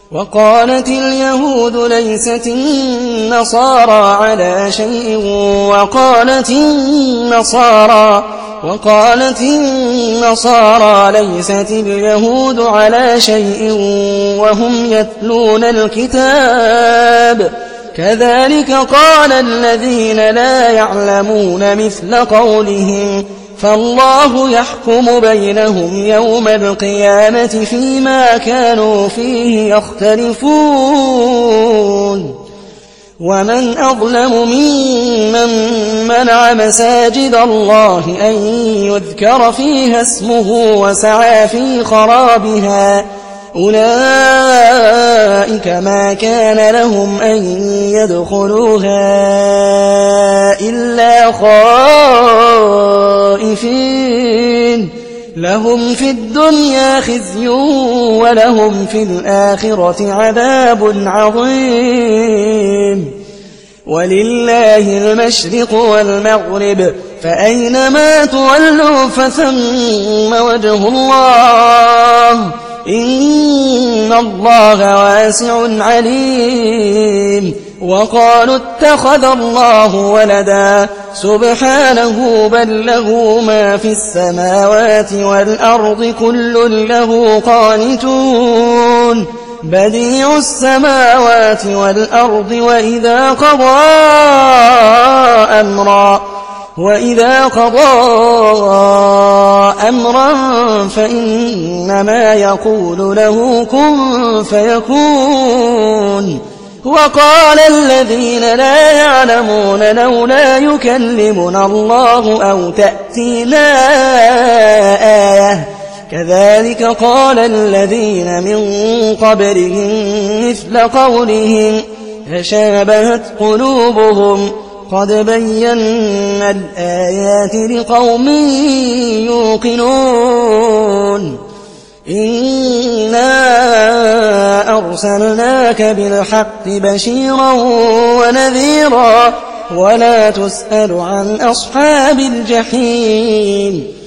وقالت اليهود ليست النصارى على شيء وقالت النصارى ليست اليهود على شيء وهم يتلون الكتاب كذلك قال الذين لا يعلمون مثل قولهم فالله يحكم بينهم يوم القيامة فيما كانوا فيه يختلفون ومن أظلم ممن منع مساجد الله أن يذكر فيها اسمه وسعى في خرابها أولئك ما كان لهم أن يدخلوها إلا خائفين لهم في الدنيا خزي ولهم في الآخرة عذاب عظيم ولله المشرق والمغرب فأينما تولوا فثم وجه الله إن الله واسع عليم وقالوا اتخذ الله ولدا سبحانه بل له ما في السماوات والأرض كل له قانتون بديع السماوات والأرض وإذا قضى أمرا فإنما يقول له كن فيكون وقال الذين لا يعلمون لولا يكلمنا الله أو تأتينا آية كذلك قال الذين من قبلهم مثل قولهم تشابهت قلوبهم قد بينا الآيات لقوم يوقنون إنا أرسلناك بالحق بشيرا ونذيرا ولا تسأل عن أصحاب الجحيم